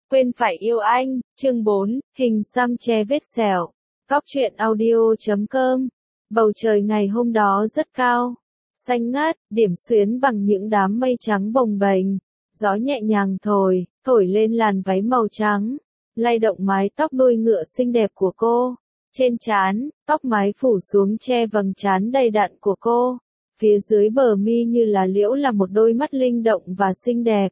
Quên phải yêu anh, chương 4, hình xăm che vết sẹo. Góc truyện audio.com. Bầu trời ngày hôm đó rất cao, xanh ngát, điểm xuyến bằng những đám mây trắng bồng bềnh. Gió nhẹ nhàng thổi lên làn váy màu trắng, lay động mái tóc đuôi ngựa xinh đẹp của cô. Trên trán, tóc mái phủ xuống che vầng trán đầy đặn của cô. Phía dưới bờ mi như là liễu là một đôi mắt linh động và xinh đẹp.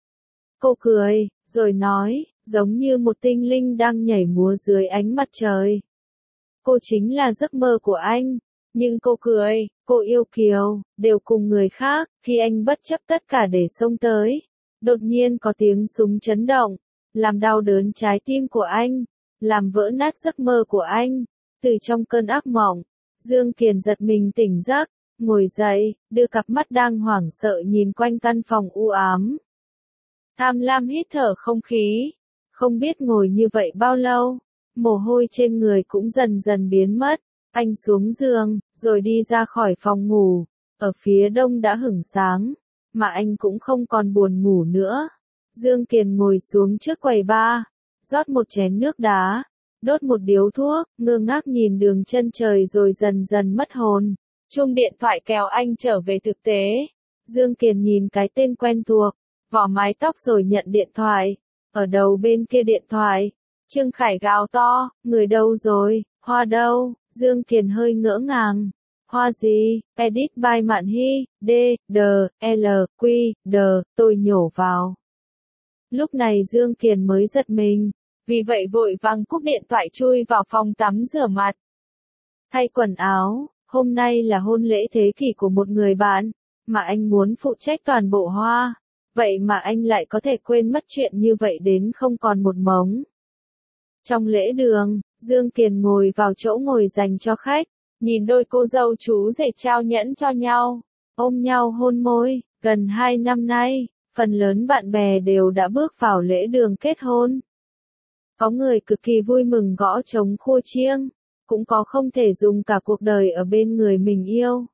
Cô cười, rồi nói, giống như một tinh linh đang nhảy múa dưới ánh mặt trời. Cô chính là giấc mơ của anh. Nhưng cô cười, cô yêu kiều, đều cùng người khác, khi anh bất chấp tất cả để xông tới. Đột nhiên có tiếng súng chấn động, làm đau đớn trái tim của anh, làm vỡ nát giấc mơ của anh. Từ trong cơn ác mộng, Dương Kiền giật mình tỉnh giấc, ngồi dậy, đưa cặp mắt đang hoảng sợ nhìn quanh căn phòng u ám. Tham lam hít thở không khí, không biết ngồi như vậy bao lâu, mồ hôi trên người cũng dần dần biến mất. Anh xuống giường, rồi đi ra khỏi phòng ngủ. Ở phía đông đã hửng sáng, mà anh cũng không còn buồn ngủ nữa. Dương Kiền ngồi xuống trước quầy bar, rót một chén nước đá, đốt một điếu thuốc, ngơ ngác nhìn đường chân trời rồi dần dần mất hồn. Chuông điện thoại kéo anh trở về thực tế. Dương Kiền nhìn cái tên quen thuộc, vỏ mái tóc rồi nhận điện thoại. Ở đầu bên kia điện thoại, Trương Khải gào to, người đâu rồi, Hoa đâu? Dương Kiền hơi ngỡ ngàng. Hoa gì? Edit by Mạn Hy, D, D, L, Q, D, tôi nhổ vào. Lúc này Dương Kiền mới giật mình, vì vậy vội vàng cúp điện thoại chui vào phòng tắm rửa mặt. Thay quần áo, hôm nay là hôn lễ thế kỷ của một người bạn, mà anh muốn phụ trách toàn bộ Hoa. Vậy mà anh lại có thể quên mất chuyện như vậy đến không còn một mống. Trong lễ đường, Dương Kiền ngồi vào chỗ ngồi dành cho khách, nhìn đôi cô dâu chú rể trao nhẫn cho nhau, ôm nhau hôn môi. Gần 2 năm nay, phần lớn bạn bè đều đã bước vào lễ đường kết hôn. Có người cực kỳ vui mừng gõ trống khua chiêng, cũng có không thể dùng cả cuộc đời ở bên người mình yêu.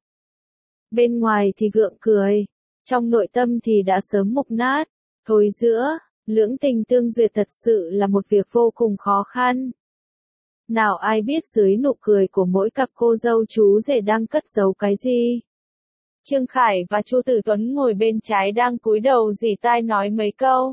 Bên ngoài thì gượng cười, trong nội tâm thì đã sớm mục nát. Thối giữa, lưỡng tình tương duyệt thật sự là một việc vô cùng khó khăn. Nào ai biết dưới nụ cười của mỗi cặp cô dâu chú rể đang cất giấu cái gì. Trương Khải và Chu Tử Tuấn ngồi bên trái đang cúi đầu rỉ tai nói mấy câu.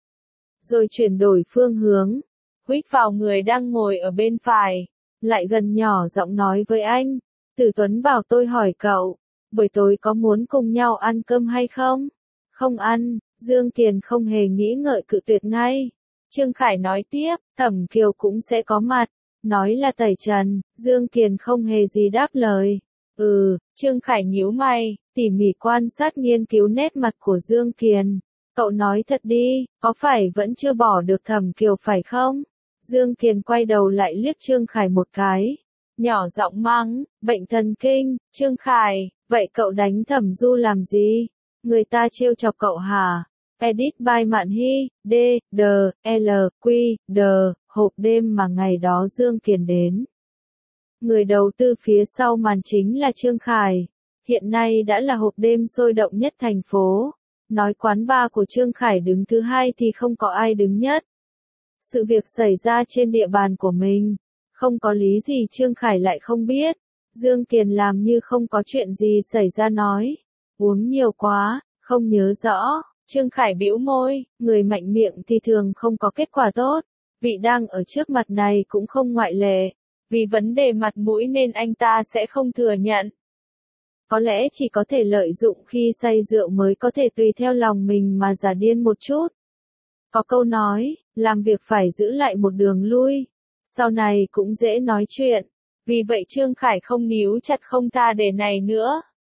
Rồi chuyển đổi phương hướng, huých vào người đang ngồi ở bên phải, lại gần nhỏ giọng nói với anh. Tử Tuấn bảo tôi hỏi cậu, buổi tối có muốn cùng nhau ăn cơm hay không? Không ăn. Dương Kiền không hề nghĩ ngợi cự tuyệt ngay. Trương Khải nói tiếp, Thẩm Kiều cũng sẽ có mặt. Nói là tẩy trần, Dương Kiền không hề gì đáp lời. Trương Khải nhíu mày, tỉ mỉ quan sát nghiên cứu nét mặt của Dương Kiền. Cậu nói thật đi, có phải vẫn chưa bỏ được Thẩm Kiều phải không? Dương Kiền quay đầu lại liếc Trương Khải một cái. Nhỏ giọng mắng, bệnh thần kinh. Trương Khải, vậy cậu đánh Thẩm Du làm gì? Người ta trêu chọc cậu hả? Edit by Mạn Hy, D, D, L, Q, D, hộp đêm mà ngày đó Dương Kiền đến. Người đầu tư phía sau màn chính là Trương Khải. Hiện nay đã là hộp đêm sôi động nhất thành phố. Nói quán bar của Trương Khải đứng thứ hai thì không có ai đứng nhất. Sự việc xảy ra trên địa bàn của mình, không có lý gì Trương Khải lại không biết. Dương Kiền làm như không có chuyện gì xảy ra nói. Uống nhiều quá, không nhớ rõ. Trương Khải bĩu môi, người mạnh miệng thì thường không có kết quả tốt. Vị đang ở trước mặt này cũng không ngoại lệ. Vì vấn đề mặt mũi nên anh ta sẽ không thừa nhận. Có lẽ chỉ có thể lợi dụng khi say rượu mới có thể tùy theo lòng mình mà giả điên một chút. Có câu nói, làm việc phải giữ lại một đường lui. Sau này cũng dễ nói chuyện. Vì vậy Trương Khải không níu chặt không tha để này nữa.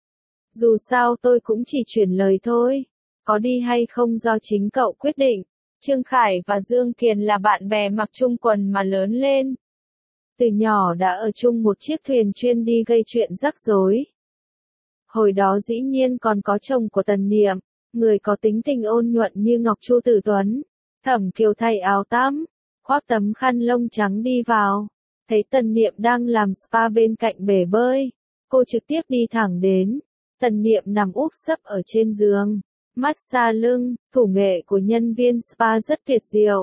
Dù sao tôi cũng chỉ chuyển lời thôi. Có đi hay không do chính cậu quyết định. Trương Khải và Dương Kiền là bạn bè mặc chung quần mà lớn lên. Từ nhỏ đã ở chung một chiếc thuyền chuyên đi gây chuyện rắc rối. Hồi đó dĩ nhiên còn có chồng của Tần Niệm, người có tính tình ôn nhuận như ngọc Chu Tử Tuấn. Thẩm Kiều thay áo tắm, khoác tấm khăn lông trắng đi vào. Thấy Tần Niệm đang làm spa bên cạnh bể bơi. Cô trực tiếp đi thẳng đến. Tần Niệm nằm úp sấp ở trên giường. Massage lưng, thủ nghệ của nhân viên spa rất tuyệt diệu.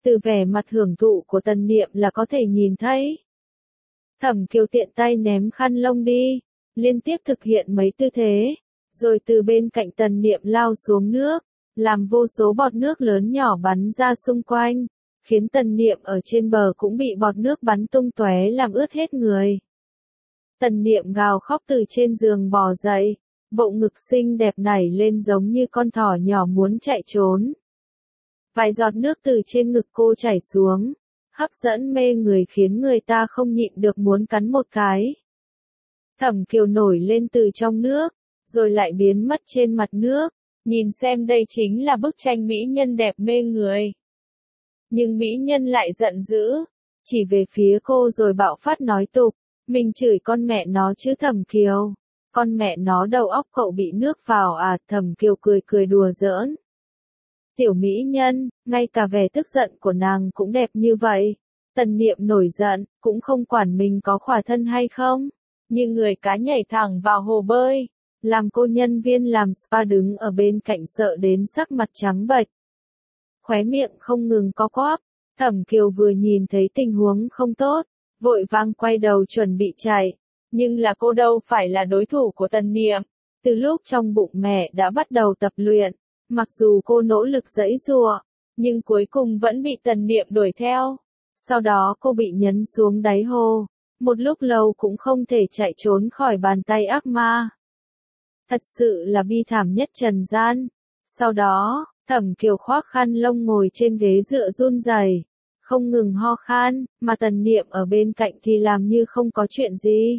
Từ vẻ mặt hưởng thụ của Tần Niệm là có thể nhìn thấy. Thẩm Kiều tiện tay ném khăn lông đi, liên tiếp thực hiện mấy tư thế, rồi từ bên cạnh Tần Niệm lao xuống nước, làm vô số bọt nước lớn nhỏ bắn ra xung quanh, khiến Tần Niệm ở trên bờ cũng bị bọt nước bắn tung tóe làm ướt hết người. Tần Niệm gào khóc từ trên giường bò dậy, bộ ngực xinh đẹp nảy lên giống như con thỏ nhỏ muốn chạy trốn. Vài giọt nước từ trên ngực cô chảy xuống, hấp dẫn mê người khiến người ta không nhịn được muốn cắn một cái. Thẩm Kiều nổi lên từ trong nước, rồi lại biến mất trên mặt nước, nhìn xem đây chính là bức tranh mỹ nhân đẹp mê người. Nhưng mỹ nhân lại giận dữ, chỉ về phía cô rồi bạo phát nói tục, mình chửi con mẹ nó chứ Thẩm Kiều, con mẹ nó đầu óc cậu bị nước vào à? Thẩm Kiều cười cười đùa giỡn. Tiểu mỹ nhân, ngay cả vẻ tức giận của nàng cũng đẹp như vậy. Tần Niệm nổi giận, cũng không quản mình có khỏa thân hay không, như người cá nhảy thẳng vào hồ bơi, làm cô nhân viên làm spa đứng ở bên cạnh sợ đến sắc mặt trắng bệch. Khóe miệng không ngừng co quắp, Thẩm Kiều vừa nhìn thấy tình huống không tốt, vội vàng quay đầu chuẩn bị chạy, nhưng là cô đâu phải là đối thủ của Tần Niệm, từ lúc trong bụng mẹ đã bắt đầu tập luyện. Mặc dù cô nỗ lực giãy giụa, nhưng cuối cùng vẫn bị Tần Niệm đuổi theo. Sau đó cô bị nhấn xuống đáy hồ, một lúc lâu cũng không thể chạy trốn khỏi bàn tay ác ma. Thật sự là bi thảm nhất trần gian. Sau đó, Thẩm Kiều khoác khăn lông ngồi trên ghế dựa run rẩy, không ngừng ho khan, mà Tần Niệm ở bên cạnh thì làm như không có chuyện gì.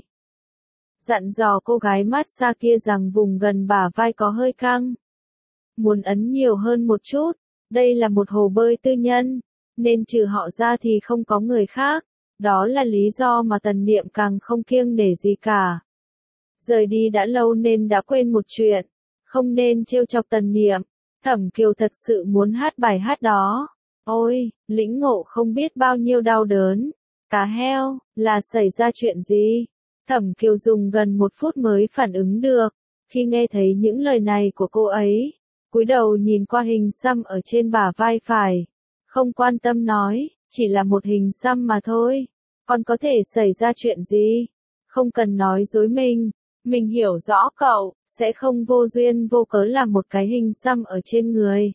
Dặn dò cô gái massage kia rằng vùng gần bả vai có hơi căng, muốn ấn nhiều hơn một chút, đây là một hồ bơi tư nhân, nên trừ họ ra thì không có người khác, đó là lý do mà Tần Niệm càng không kiêng nể gì cả. Rời đi đã lâu nên đã quên một chuyện, không nên trêu chọc Tần Niệm, Thẩm Kiều thật sự muốn hát bài hát đó. Ôi, lĩnh ngộ không biết bao nhiêu đau đớn. Cá heo, là xảy ra chuyện gì? Thẩm Kiều dùng gần 1 phút mới phản ứng được, khi nghe thấy những lời này của cô ấy. Cúi đầu nhìn qua hình xăm ở trên bả vai phải, không quan tâm nói, chỉ là một hình xăm mà thôi, còn có thể xảy ra chuyện gì? Không cần nói dối mình hiểu rõ cậu, sẽ không vô duyên vô cớ làm một cái hình xăm ở trên người.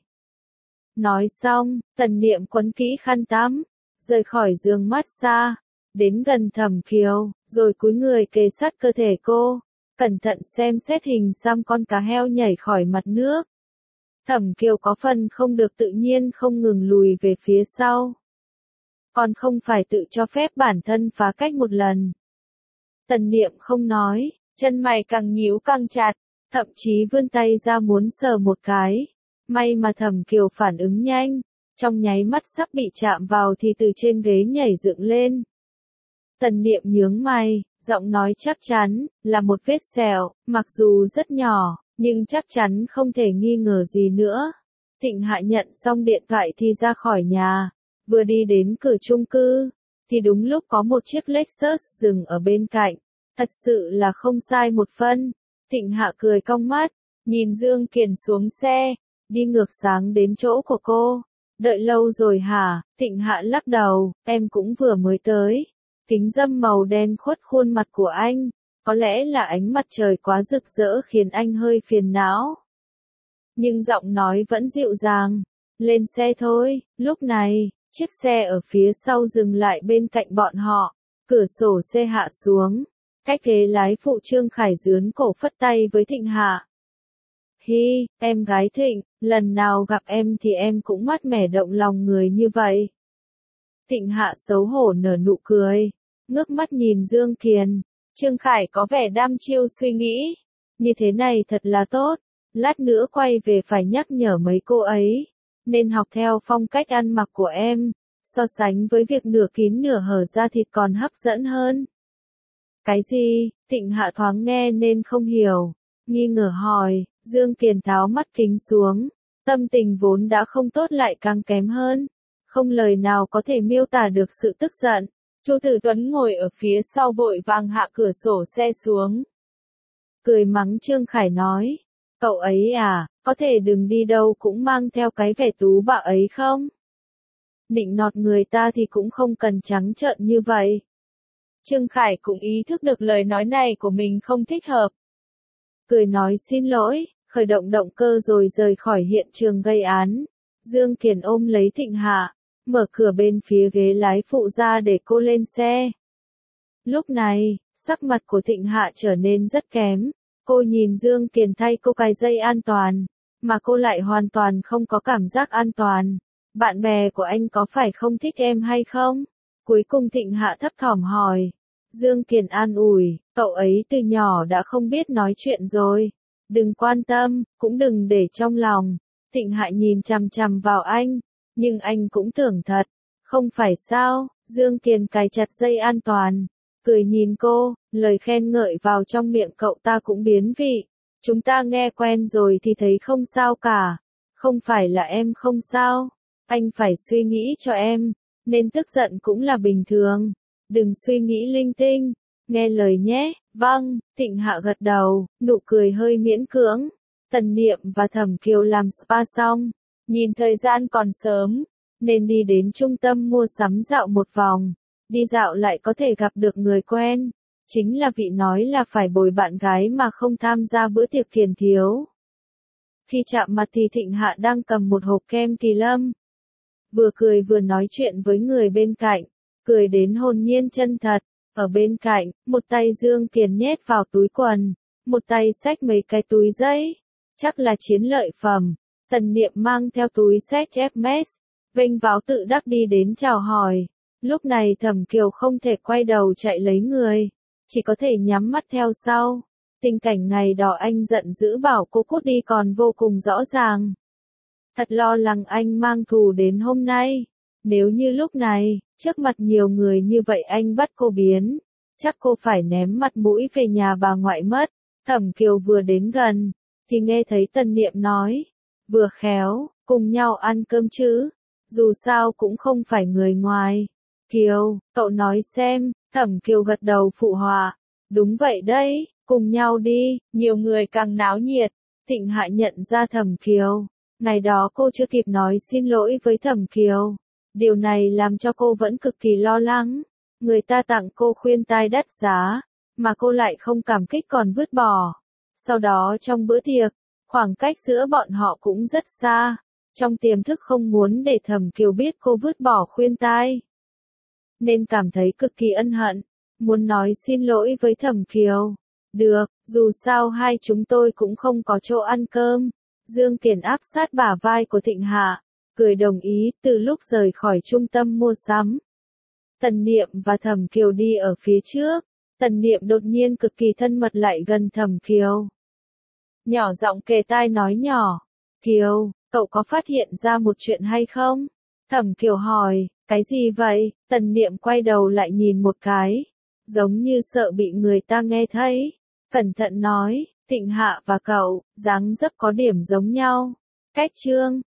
Nói xong, Tần Niệm quấn kỹ khăn tắm, rời khỏi giường massage, đến gần Thẩm Kiều, rồi cúi người kề sát cơ thể cô, cẩn thận xem xét hình xăm con cá heo nhảy khỏi mặt nước. Thẩm Kiều có phần không được tự nhiên không ngừng lùi về phía sau. Còn không phải tự cho phép bản thân phá cách một lần. Tần Niệm không nói, chân mày càng nhíu càng chặt, thậm chí vươn tay ra muốn sờ một cái. May mà Thẩm Kiều phản ứng nhanh, trong nháy mắt sắp bị chạm vào thì từ trên ghế nhảy dựng lên. Tần Niệm nhướng mày, giọng nói chắc chắn, là một vết sẹo, mặc dù rất nhỏ, nhưng chắc chắn không thể nghi ngờ gì nữa. Thịnh Hạ nhận xong điện thoại thì ra khỏi nhà, vừa đi đến cửa chung cư, thì đúng lúc có một chiếc Lexus dừng ở bên cạnh, thật sự là không sai một phân. Thịnh Hạ cười cong mắt, nhìn Dương Kiền xuống xe, đi ngược sáng đến chỗ của cô. Đợi lâu rồi hả? Thịnh Hạ lắc đầu, em cũng vừa mới tới. Kính râm màu đen khuất khuôn mặt của anh, có lẽ là ánh mặt trời quá rực rỡ khiến anh hơi phiền não. Nhưng giọng nói vẫn dịu dàng, lên xe thôi. Lúc này, chiếc xe ở phía sau dừng lại bên cạnh bọn họ, cửa sổ xe hạ xuống, cách ghế lái phụ Trương Khải dướn cổ phất tay với Thịnh Hạ. Hi, em gái Thịnh, lần nào gặp em thì em cũng mát mẻ động lòng người như vậy. Thịnh Hạ xấu hổ nở nụ cười, ngước mắt nhìn Dương Kiền. Trương Khải có vẻ đăm chiêu suy nghĩ, như thế này thật là tốt, lát nữa quay về phải nhắc nhở mấy cô ấy, nên học theo phong cách ăn mặc của em, so sánh với việc nửa kín nửa hở da thịt còn hấp dẫn hơn. Cái gì? Thịnh Hạ thoáng nghe nên không hiểu, nghi ngờ hỏi. Dương Kiền tháo mắt kính xuống, tâm tình vốn đã không tốt lại càng kém hơn, không lời nào có thể miêu tả được sự tức giận. Chu Tử Tuấn ngồi ở phía sau vội vàng hạ cửa sổ xe xuống. Cười mắng Trương Khải nói, cậu ấy à, có thể đừng đi đâu cũng mang theo cái vẻ tú bạ ấy không? Nịnh nọt người ta thì cũng không cần trắng trợn như vậy. Trương Khải cũng ý thức được lời nói này của mình không thích hợp. Cười nói xin lỗi, khởi động động cơ rồi rời khỏi hiện trường gây án. Dương Kiền ôm lấy Thịnh Hạ, mở cửa bên phía ghế lái phụ ra để cô lên xe. Lúc này, sắc mặt của Thịnh Hạ trở nên rất kém. Cô nhìn Dương Kiền thay cô cài dây an toàn, mà cô lại hoàn toàn không có cảm giác an toàn. Bạn bè của anh có phải không thích em hay không? Cuối cùng Thịnh Hạ thấp thỏm hỏi. Dương Kiền an ủi, cậu ấy từ nhỏ đã không biết nói chuyện rồi. Đừng quan tâm, cũng đừng để trong lòng. Thịnh Hạ nhìn chằm chằm vào anh, nhưng anh cũng tưởng thật. Không phải sao, Dương Kiền cài chặt dây an toàn. Cười nhìn cô, lời khen ngợi vào trong miệng cậu ta cũng biến vị. Chúng ta nghe quen rồi thì thấy không sao cả. Không phải là em không sao. Anh phải suy nghĩ cho em, nên tức giận cũng là bình thường. Đừng suy nghĩ linh tinh, nghe lời nhé. Vâng, Thịnh Hạ gật đầu, nụ cười hơi miễn cưỡng. Tần Niệm và Thẩm Kiều làm spa xong, nhìn thời gian còn sớm, nên đi đến trung tâm mua sắm dạo một vòng. Đi dạo lại có thể gặp được người quen, chính là vị nói là phải bồi bạn gái mà không tham gia bữa tiệc Kiền Thiếu. Khi chạm mặt thì Thịnh Hạ đang cầm một hộp kem Kỳ Lâm. Vừa cười vừa nói chuyện với người bên cạnh, cười đến hồn nhiên chân thật. Ở bên cạnh, một tay Dương Kiền nhét vào túi quần, một tay xách mấy cái túi giấy. Chắc là chiến lợi phẩm. Tần Niệm mang theo túi xách Hermes, vênh váo tự đắc đi đến chào hỏi. Lúc này Thẩm Kiều không thể quay đầu chạy lấy người, chỉ có thể nhắm mắt theo sau. Tình cảnh ngày đó anh giận dữ bảo cô cút đi còn vô cùng rõ ràng. Thật lo lắng anh mang thù đến hôm nay. Nếu như lúc này, trước mặt nhiều người như vậy anh bắt cô biến, chắc cô phải ném mặt mũi về nhà bà ngoại mất. Thẩm Kiều vừa đến gần, thì nghe thấy Tần Niệm nói, vừa khéo, cùng nhau ăn cơm chứ, dù sao cũng không phải người ngoài. Kiều, cậu nói xem. Thẩm Kiều gật đầu phụ họa, đúng vậy đấy, cùng nhau đi, nhiều người càng náo nhiệt. Thịnh Hạ nhận ra Thẩm Kiều, ngày đó cô chưa kịp nói xin lỗi với Thẩm Kiều. Điều này làm cho cô vẫn cực kỳ lo lắng. Người ta tặng cô khuyên tai đắt giá, mà cô lại không cảm kích còn vứt bỏ. Sau đó trong bữa tiệc, khoảng cách giữa bọn họ cũng rất xa. Trong tiềm thức không muốn để Thẩm Kiều biết cô vứt bỏ khuyên tai, nên cảm thấy cực kỳ ân hận, muốn nói xin lỗi với Thẩm Kiều. Được, dù sao hai chúng tôi cũng không có chỗ ăn cơm. Dương Kiền áp sát bả vai của Thịnh Hạ, cười đồng ý. Từ lúc rời khỏi trung tâm mua sắm, Tần Niệm và Thẩm Kiều đi ở phía trước. Tần Niệm đột nhiên cực kỳ thân mật lại gần Thẩm Kiều, nhỏ giọng kề tai nói nhỏ, Kiều, cậu có phát hiện ra một chuyện hay không? Thẩm Kiều hỏi, cái gì vậy? Tần Niệm quay đầu lại nhìn một cái, giống như sợ bị người ta nghe thấy. Cẩn thận nói, Thịnh Hạ và cậu, dáng dấp có điểm giống nhau. Cách trương,